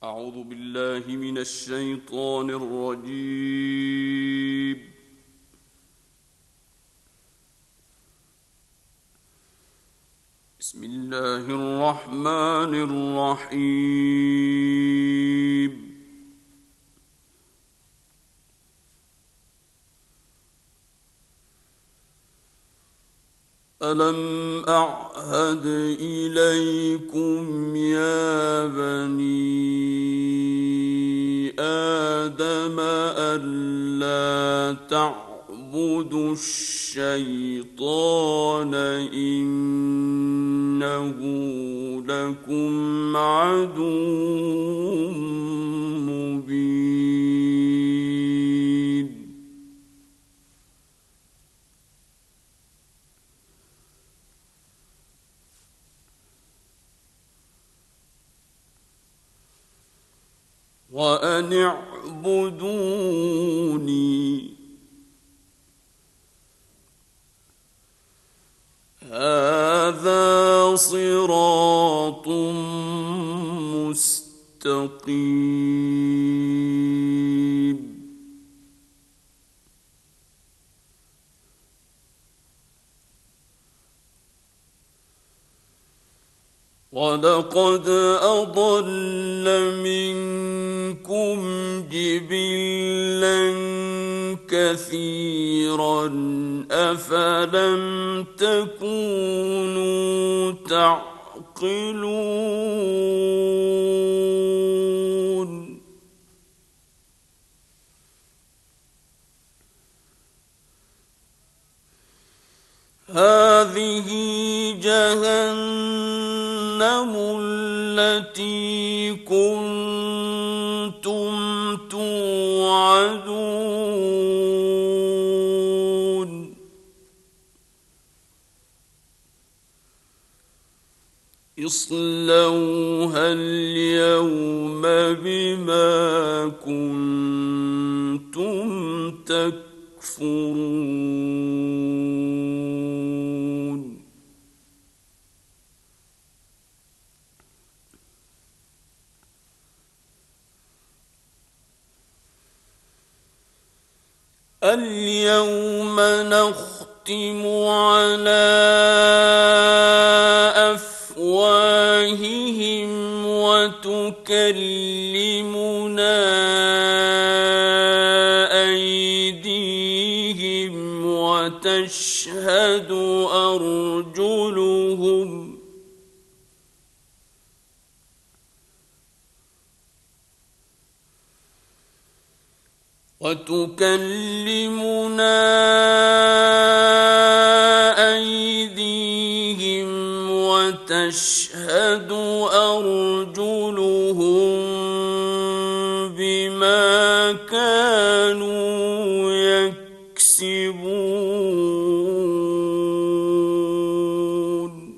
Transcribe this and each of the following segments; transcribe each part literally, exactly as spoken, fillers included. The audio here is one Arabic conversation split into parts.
أعوذ بالله من الشيطان الرجيم. بسم الله الرحمن الرحيم. ألم أعهد إليكم يا بني آدم ألا تعبدوا الشيطان إنه لكم عدو مبين. وأن اعبدوني هذا صراط مستقيم. ولقد أضل منكم جبلا كثيرا أفلم تكونوا تعقلون. هذه جهنم التي كنتم توعدون اصلوها اليوم بما كنتم تكفرون. اليوم نختم على أفواههم وتكلمنا أيديهم وتشهد أرجلهم وتكلمنا أيديهم وتشهد أرجلهم بما كانوا يكسبون.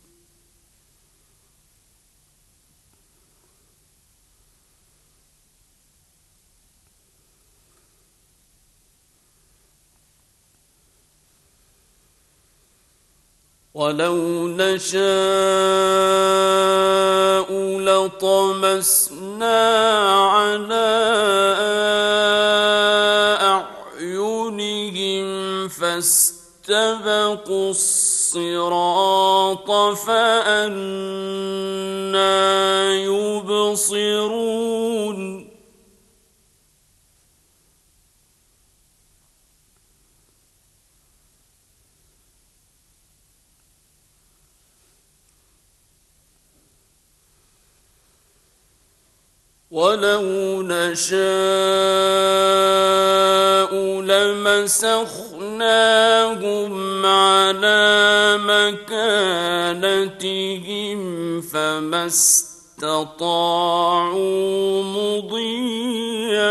ولو نشاء لطمسنا على أعينهم فاستبقوا الصراط فأنى يبصرون. ولو نشاء لمسخناهم على مكانتهم فما استطاعوا مضيا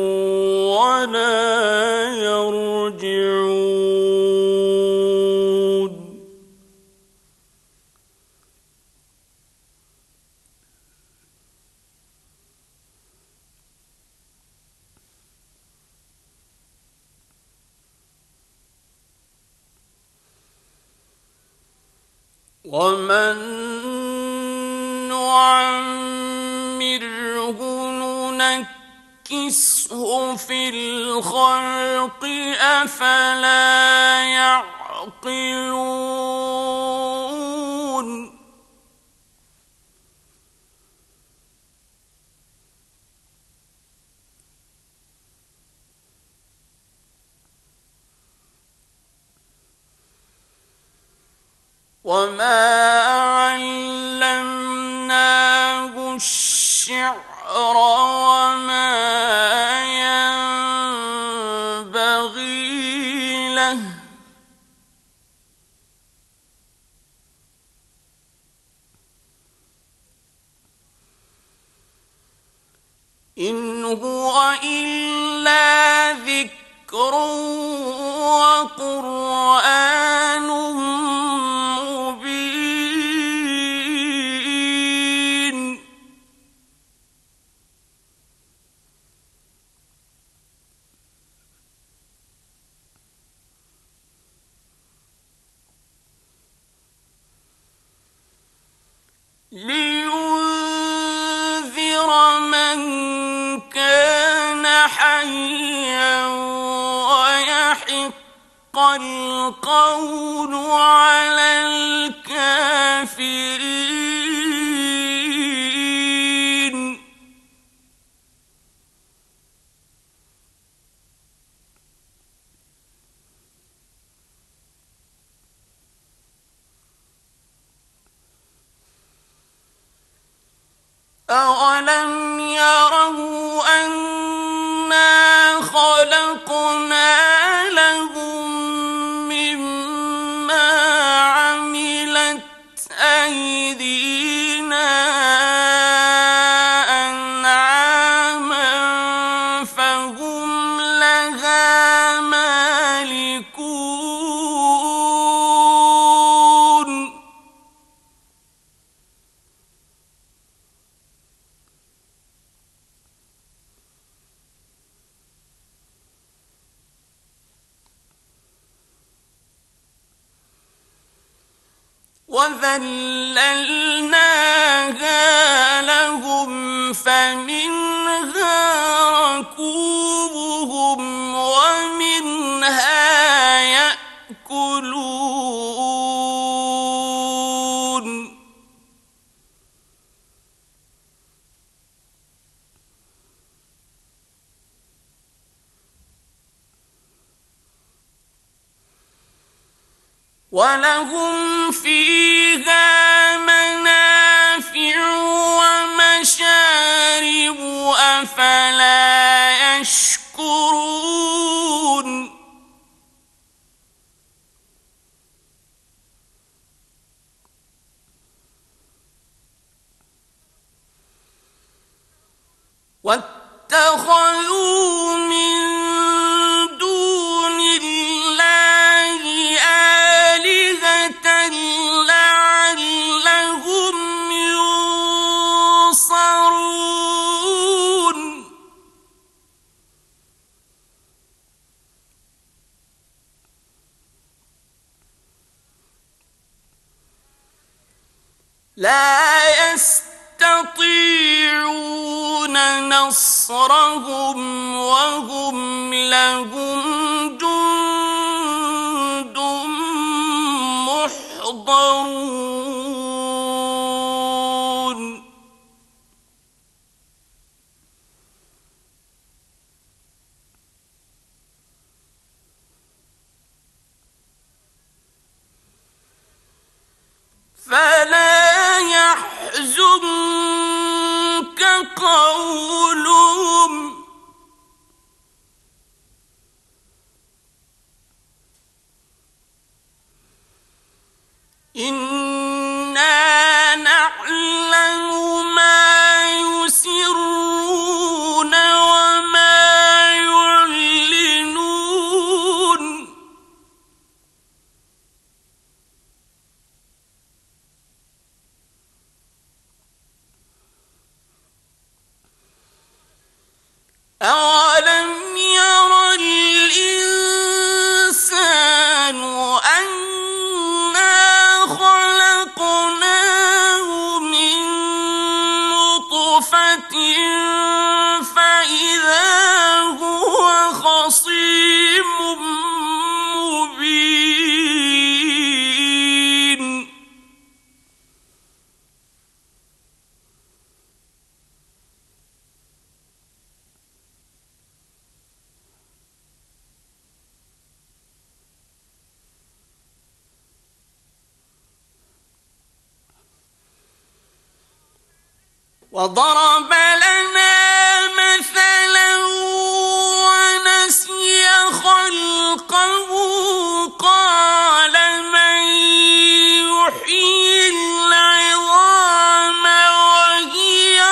ولا يرجعون. ومن نعمره نعمره ننكسه في الخلق أفلا يعقلون وما علمناه الشعر وما ينبغي له إن هو إلا ذكر وقرآن مبين لينذر من كان حيا ويحق القول على الكافرين أولم يروا أنا خلقنا لهم مما عملت أيدينا أنعاما فهم لها مالكون وذللناها لهم فمنها ركوبهم ومنها يأكلون ولهم فيها منافع ومشارب أفلا يشكرون واتخذوا من دون الله آلهة لعلهم ينصرون لا يستطيعون نصرهم وهم لهم جند محضرون فلا يحزنك قولهم إنا نعلم ما يسرون وما يعلنون فإذا هو خصيم مبين وضرب لنا مثلا ونسي خلقه قال من يحيي العظام وهي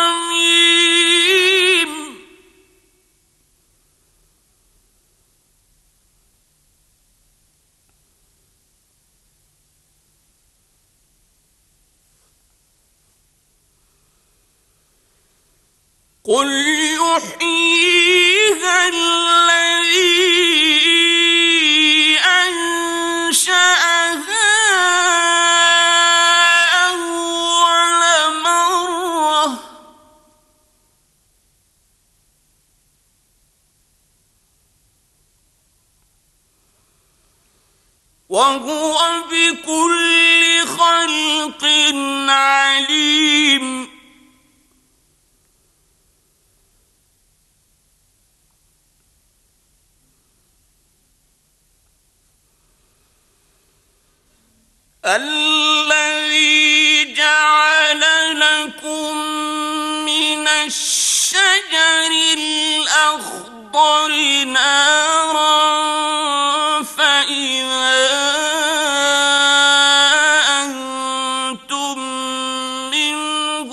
رميم قل يحييها الذي أنشأها أول مرة وهو بكل خلق عليم الذي جعل لكم من الشجر الأخضر نارا فإذا أنتم منه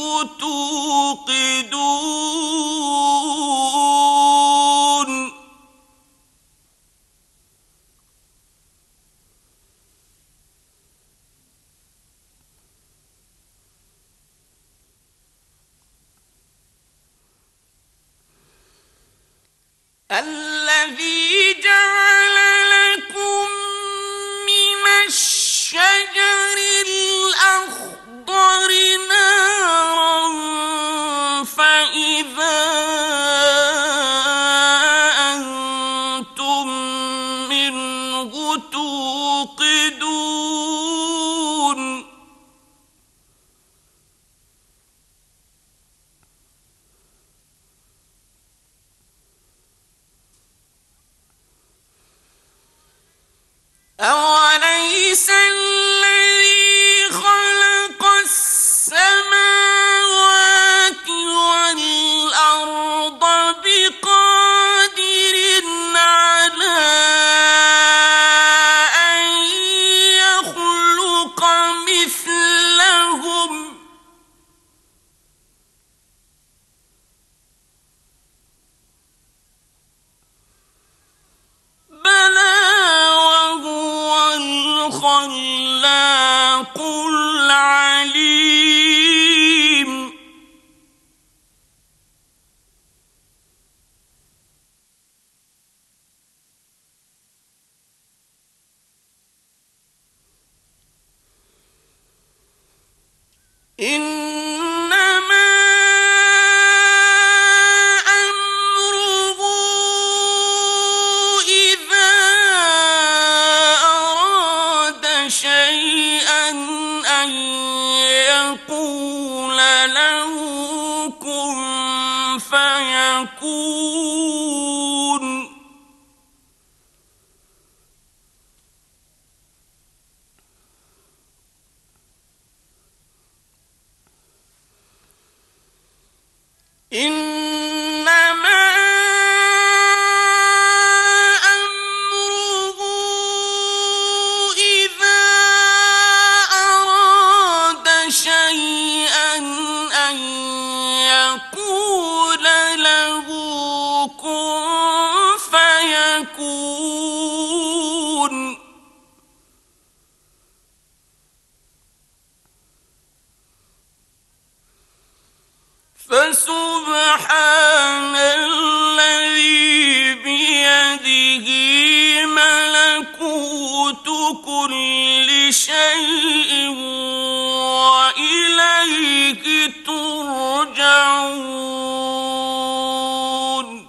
توقدون الذي جعل لكم من الشجر الأخضر نارا فإذا أنتم منه توقدون أوليس الذي خلق السماوات والأرض بقادر على أن يخلق مثلهم بلى الخلاق العليم إنما أمره إذا أراد شيئا أن يقول له كن فيكون إنما أمره إذا أراد شيئا أن يقول له كن فيكون فسبحان الذي بيده ملكوت كل شيء وإليه ترجعون يسمعون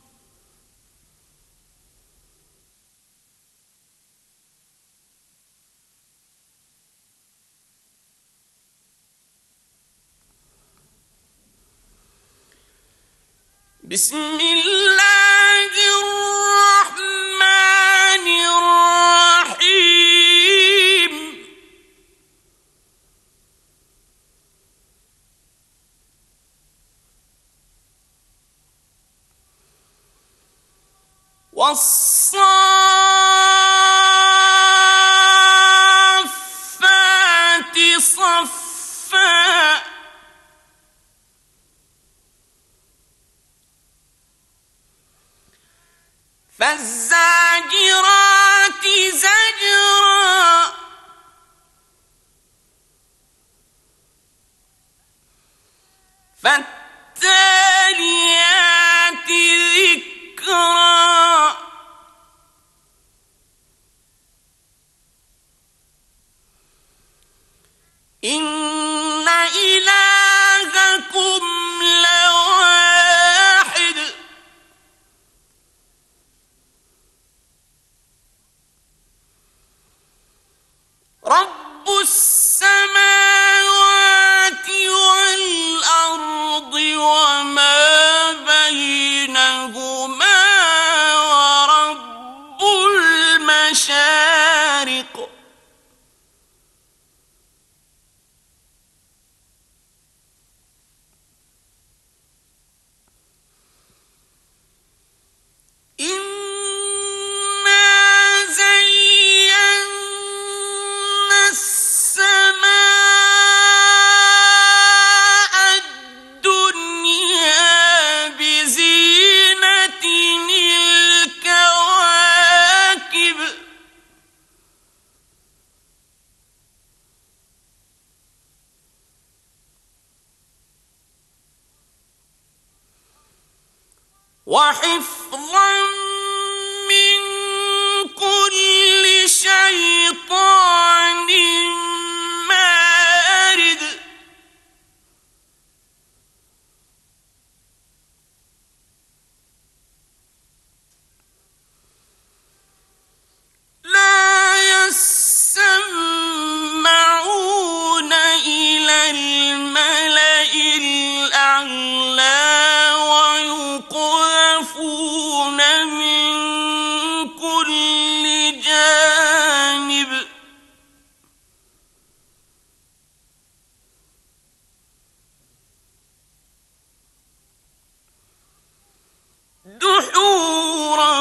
بسم الله الرحمن الرحيم والصافات صفا فالزاجرات زجرا فالتاليات ذكرا إن إلهكم لواحد رب السماوات والأرض وما بينهما ورب المشارق إنا زينا السماء الدنيا بزينة الكواكب وحفظا من كل شيطان مارد لا يسمعون إلى الملأ الأعلى ويقذفون من كل جانب دحورا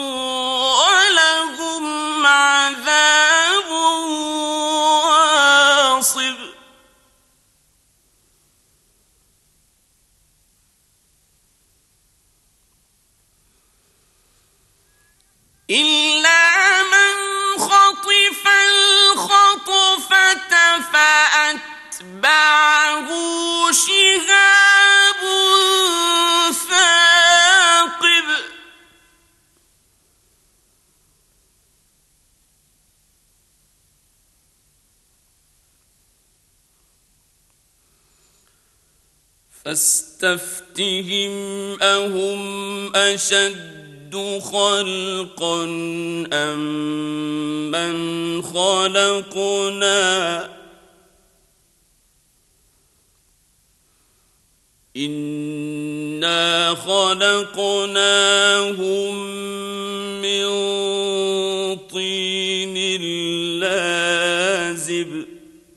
ولهم عذاب واصب إلا من خطف الخطفة فأتبعه شهاب ثاقب فاستفتهم أهم أشد خلقا أم من خلقنا إنا خلقناهم من طين لازب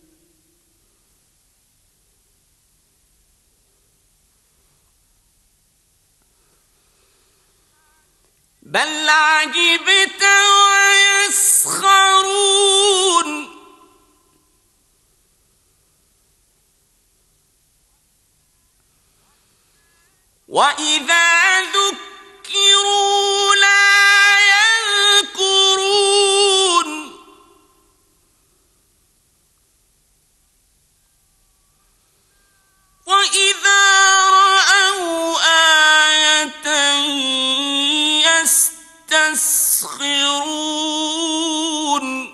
بل عجبت ويسخرون وإذا ذكروا لا يذكرون وإذا رأوا آية يستسخرون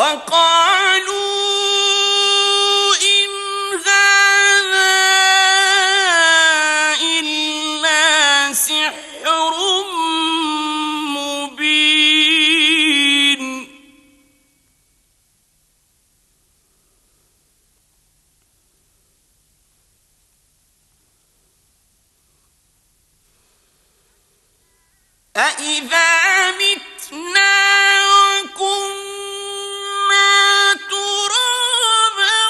وقالوا إن هذا إلا سحر مبين أإذا متنا وكنا ترابا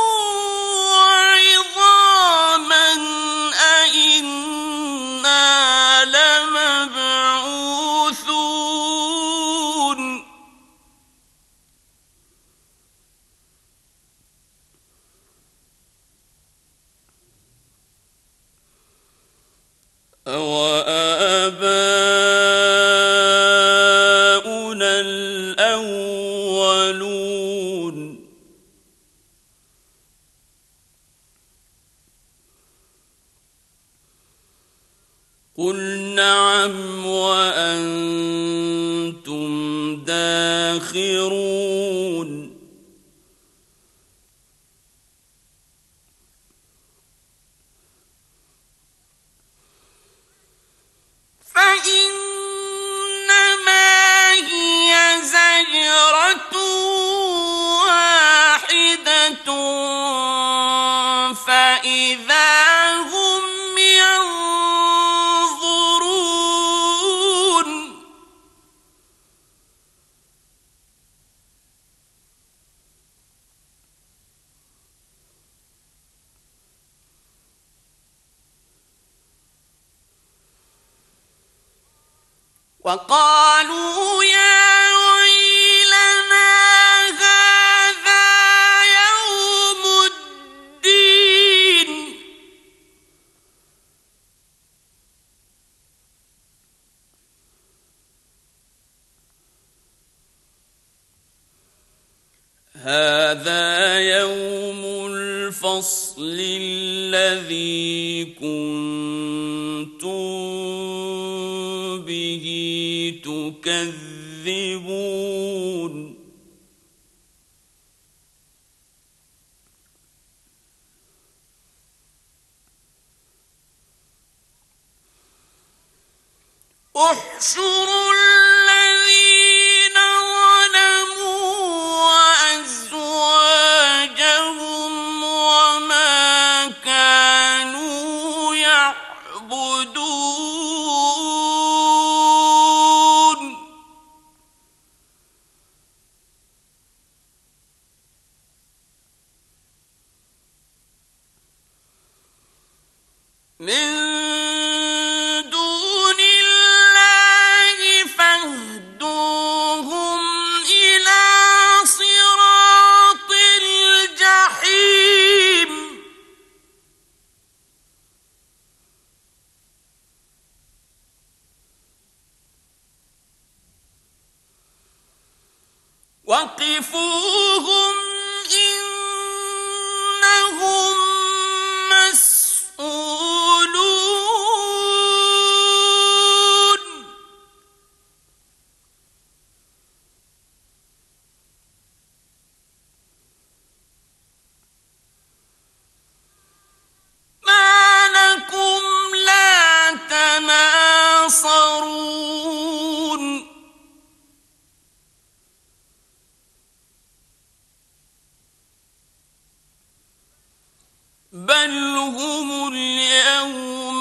وعظاما أإنا لمبعوثون أَوَآبَاؤُنَا الْأَوَّلُونَ قُلْ نَعَمْ وَأَنْتُمْ دَاخِرُونَ فإنما هي زجرة واحدة فإذا هم ينظرون وقالوا يا ويلنا هذا يوم الدين هذا يوم الفصل الذي كنتم به تكذبون احشروا الذين ظلموا وأزواجهم وما كانوا يعبدون من دون الله فاهدوهم إلى صراط الجحيم وقفوهم إنهم مسؤولون ما لكم لا تناصرون بل هم اليوم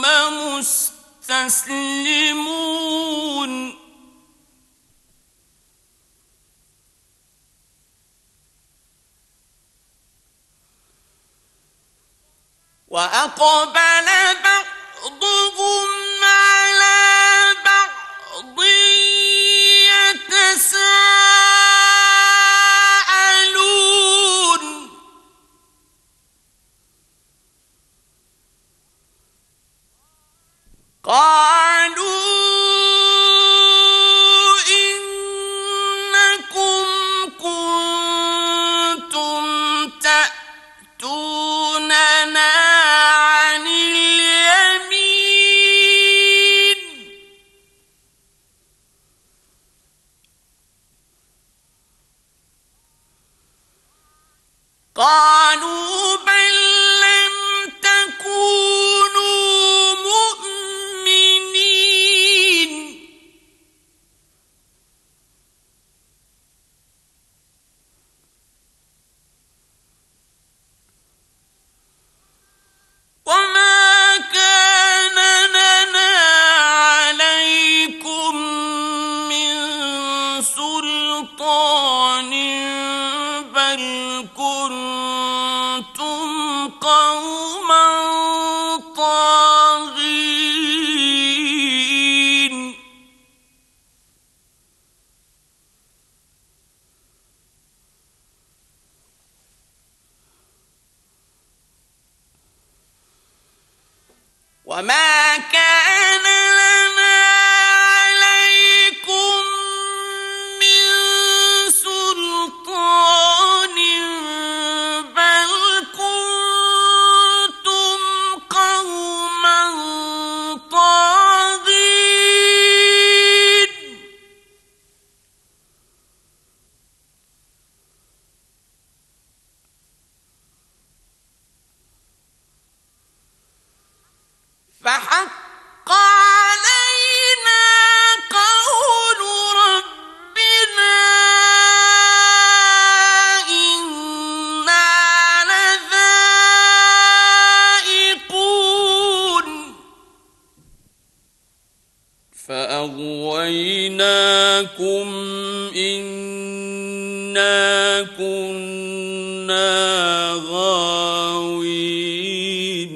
مستسلمون وأقبل بعضهم على بعض يتساءلون قالوا إنكم كنتم تأتوننا عن اليمين وما كان لنا عليكم من سلطان بل كنتم قوما طاغين فحق علينا قول ربنا إنا لذائقون فأغويناكم إنا كنا غاوين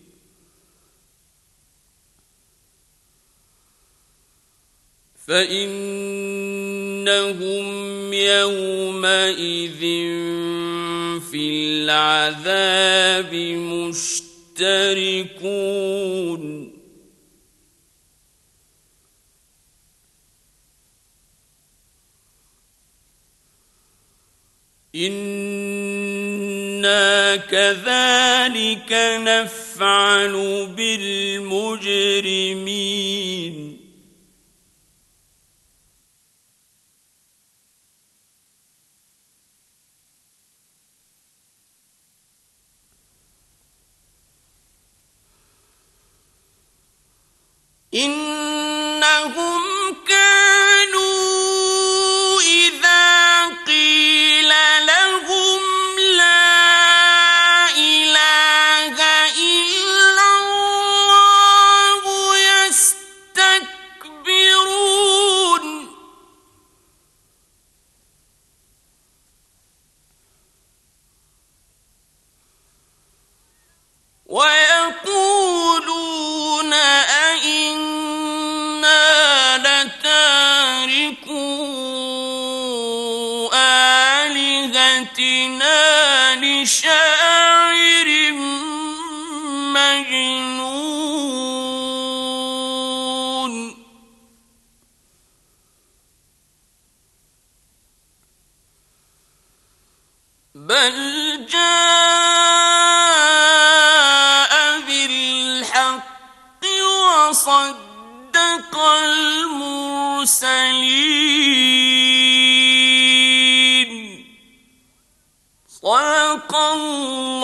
فإنهم يومئذ في العذاب مشتركون إنا كذلك نفعل بالمجرمين إنهم كانوا إذا قيل لهم لا إله إلا الله يستكبرون ويقولون أئنا لتاركو آلهتنا لشاعر مجنون بل جاء بالحق وصدق المرسلين صدق الله